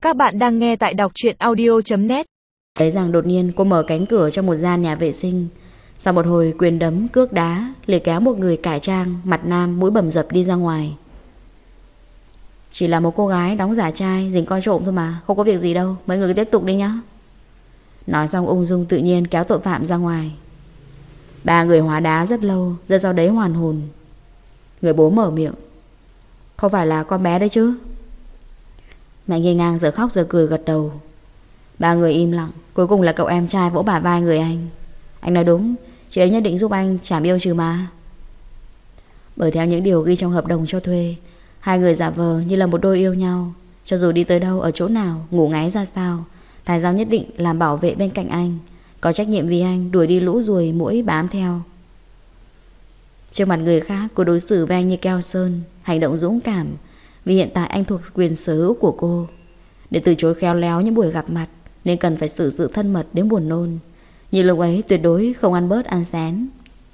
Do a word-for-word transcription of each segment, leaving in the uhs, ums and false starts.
Các bạn đang nghe tại đọc truyện audio chấm net. Thấy rằng đột nhiên cô mở cánh cửa cho một gian nhà vệ sinh. Sau một hồi quyền đấm cước đá, liền kéo một người cải trang, mặt nam, mũi bầm dập đi ra ngoài. Chỉ là một cô gái đóng giả trai, dính coi trộm thôi mà, không có việc gì đâu, mấy người cứ tiếp tục đi nhá. Nói xong ung dung tự nhiên kéo tội phạm ra ngoài. Ba người hóa đá rất lâu, rồi sau đấy hoàn hồn. Người bố mở miệng: "Không phải là con bé đấy chứ?" Mẹ nghiêng ngang giờ khóc giờ cười gật đầu. Ba người im lặng. Cuối cùng là cậu em trai vỗ bả vai người anh: "Anh nói đúng, chị ấy nhất định giúp anh trả yêu trừ mà." Bởi theo những điều ghi trong hợp đồng cho thuê, hai người giả vờ như là một đôi yêu nhau. Cho dù đi tới đâu, ở chỗ nào, ngủ ngáy ra sao, Thái Giao nhất định làm bảo vệ bên cạnh anh, có trách nhiệm vì anh, đuổi đi lũ ruồi muỗi bám theo. Trước mặt người khác, cô đối xử với anh như keo sơn, hành động dũng cảm, vì hiện tại anh thuộc quyền sở hữu của cô. Để từ chối khéo léo những buổi gặp mặt, nên cần phải xử sự thân mật đến buồn nôn. Như lúc ấy tuyệt đối không ăn bớt ăn xén.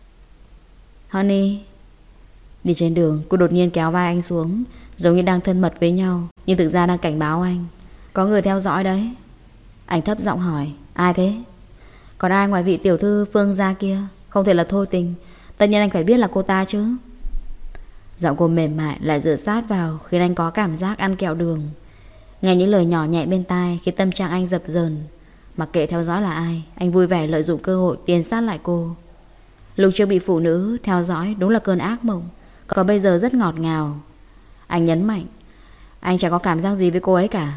"Honey." Đi trên đường, cô đột nhiên kéo vai anh xuống, giống như đang thân mật với nhau, nhưng thực ra đang cảnh báo anh: "Có người theo dõi đấy." Anh thấp giọng hỏi: "Ai thế?" "Còn ai ngoài vị tiểu thư Phương gia kia? Không thể là Thôi Tình. Tất nhiên anh phải biết là cô ta chứ." Giọng cô mềm mại lại dựa sát vào, khiến anh có cảm giác ăn kẹo đường. Nghe những lời nhỏ nhẹ bên tai khiến tâm trạng anh dập dờn. Mặc kệ theo dõi là ai, anh vui vẻ lợi dụng cơ hội tiến sát lại cô. Lúc chưa bị phụ nữ theo dõi đúng là cơn ác mộng, còn bây giờ rất ngọt ngào. Anh nhấn mạnh: "Anh chẳng có cảm giác gì với cô ấy cả."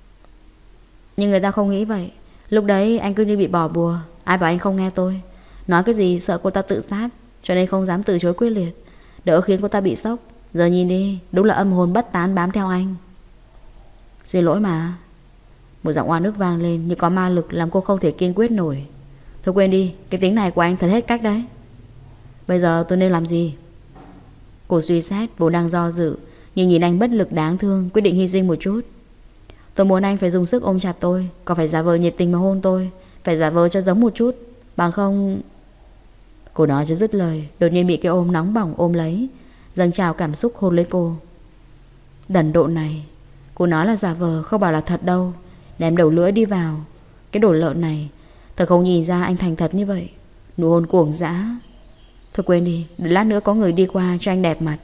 Nhưng người ta không nghĩ vậy. Lúc đấy anh cứ như bị bỏ bùa. Ai bảo anh không nghe tôi. Nói cái gì sợ cô ta tự sát, cho nên không dám từ chối quyết liệt, đỡ khiến cô ta bị sốc. Giờ nhìn đi, đúng là âm hồn bất tán bám theo anh. "Xin lỗi mà." Một giọng oan ức vang lên như có ma lực làm cô không thể kiên quyết nổi. "Thôi quên đi, cái tính này của anh thật hết cách đấy. Bây giờ tôi nên làm gì?" Cô suy xét, vốn đang do dự, nhưng nhìn anh bất lực đáng thương, quyết định hy sinh một chút. "Tôi muốn anh phải dùng sức ôm chặt tôi, còn phải giả vờ nhiệt tình mà hôn tôi, phải giả vờ cho giống một chút, bằng không..." Cô nói cho dứt lời, đột nhiên bị cái ôm nóng bỏng ôm lấy, dâng trào cảm xúc hôn lấy cô. Đần độn này. Cô nói là giả vờ, không bảo là thật đâu. Ném đầu lưỡi đi vào. Cái đồ lợn này. Thật không nhìn ra anh thành thật như vậy. Nụ hôn cuồng dã. Thôi quên đi, để lát nữa có người đi qua cho anh đẹp mặt.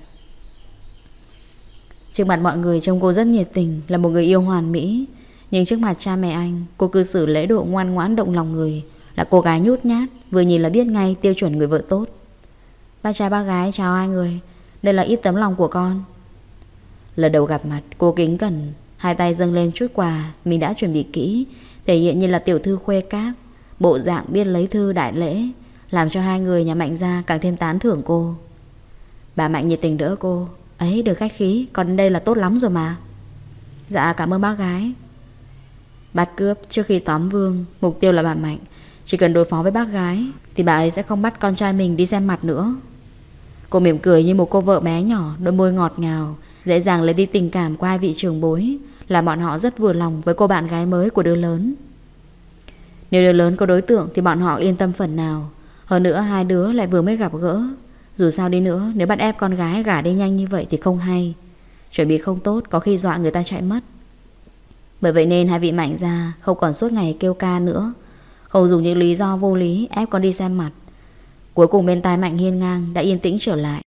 Trước mặt mọi người trông cô rất nhiệt tình, là một người yêu hoàn mỹ. Nhưng trước mặt cha mẹ anh, cô cư xử lễ độ ngoan ngoãn động lòng người, là cô gái nhút nhát, vừa nhìn là biết ngay tiêu chuẩn người vợ tốt. "Bác trai bác gái chào hai người, đây là ít tấm lòng của con." Lần đầu gặp mặt, cô kính cẩn, hai tay dâng lên chút quà mình đã chuẩn bị kỹ, thể hiện như là tiểu thư khuê các, bộ dạng biết lấy thư đại lễ, làm cho hai người nhà Mạnh gia càng thêm tán thưởng cô. Bà Mạnh nhiệt tình đỡ cô: "Ấy, được khách khí, còn đây là tốt lắm rồi mà." "Dạ cảm ơn bác gái." Bắt cướp trước khi tóm vương, mục tiêu là bà Mạnh. Chỉ cần đối phó với bác gái thì bà ấy sẽ không bắt con trai mình đi xem mặt nữa. Cô mỉm cười như một cô vợ bé nhỏ, đôi môi ngọt ngào, dễ dàng lấy đi tình cảm qua hai vị trưởng bối, làm bọn họ rất vừa lòng với cô bạn gái mới của đứa lớn. Nếu đứa lớn có đối tượng thì bọn họ yên tâm phần nào. Hơn nữa hai đứa lại vừa mới gặp gỡ. Dù sao đi nữa, nếu bắt ép con gái gả đi nhanh như vậy thì không hay. Chuẩn bị không tốt có khi dọa người ta chạy mất. Bởi vậy nên hai vị Mạnh gia không còn suốt ngày kêu ca nữa, không dùng những lý do vô lý ép con đi xem mặt. Cuối cùng bên tai Mạnh hiên ngang đã yên tĩnh trở lại.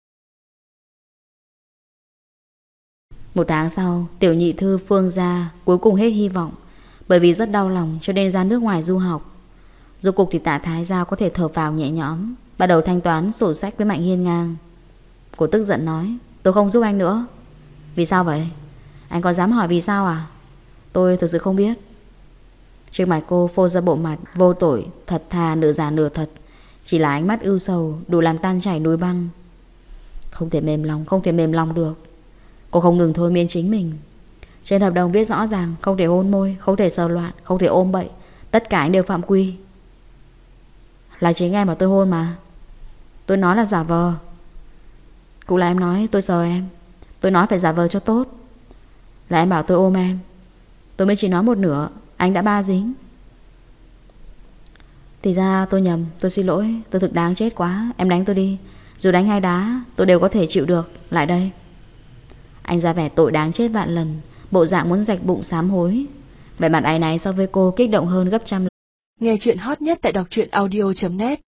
Một tháng sau, tiểu nhị thư Phương gia cuối cùng hết hy vọng. Bởi vì rất đau lòng cho nên ra nước ngoài du học. Rốt cục thì Tạ Thái Giao có thể thở phào nhẹ nhõm, bắt đầu thanh toán sổ sách với Mạnh hiên ngang. Cô tức giận nói: "Tôi không giúp anh nữa." "Vì sao vậy? Anh có dám hỏi vì sao à?" "Tôi thực sự không biết." Trước mặt cô phô ra bộ mặt vô tội, thật thà nửa giả nửa thật, chỉ là ánh mắt ưu sầu đủ làm tan chảy núi băng. Không thể mềm lòng, không thể mềm lòng được. Cô không ngừng thôi miên chính mình. Trên hợp đồng viết rõ ràng không thể hôn môi, không thể sờ loạn, không thể ôm bậy, tất cả anh đều phạm quy. Là chính em mà tôi hôn mà. Tôi nói là giả vờ. Cũng là em nói tôi sờ em. Tôi nói phải giả vờ cho tốt. Là em bảo tôi ôm em. Tôi mới chỉ nói một nửa, anh đã ba dính. Thì ra tôi nhầm, tôi xin lỗi. Tôi thực đáng chết quá, em đánh tôi đi. Dù đánh hay đá tôi đều có thể chịu được. Lại đây. Anh ra vẻ tội đáng chết vạn lần, bộ dạng muốn rạch bụng sám hối. Vẻ mặt áy náy so với cô kích động hơn gấp trăm lần. Nghe chuyện hot nhất tại đọc truyện audio chấm net.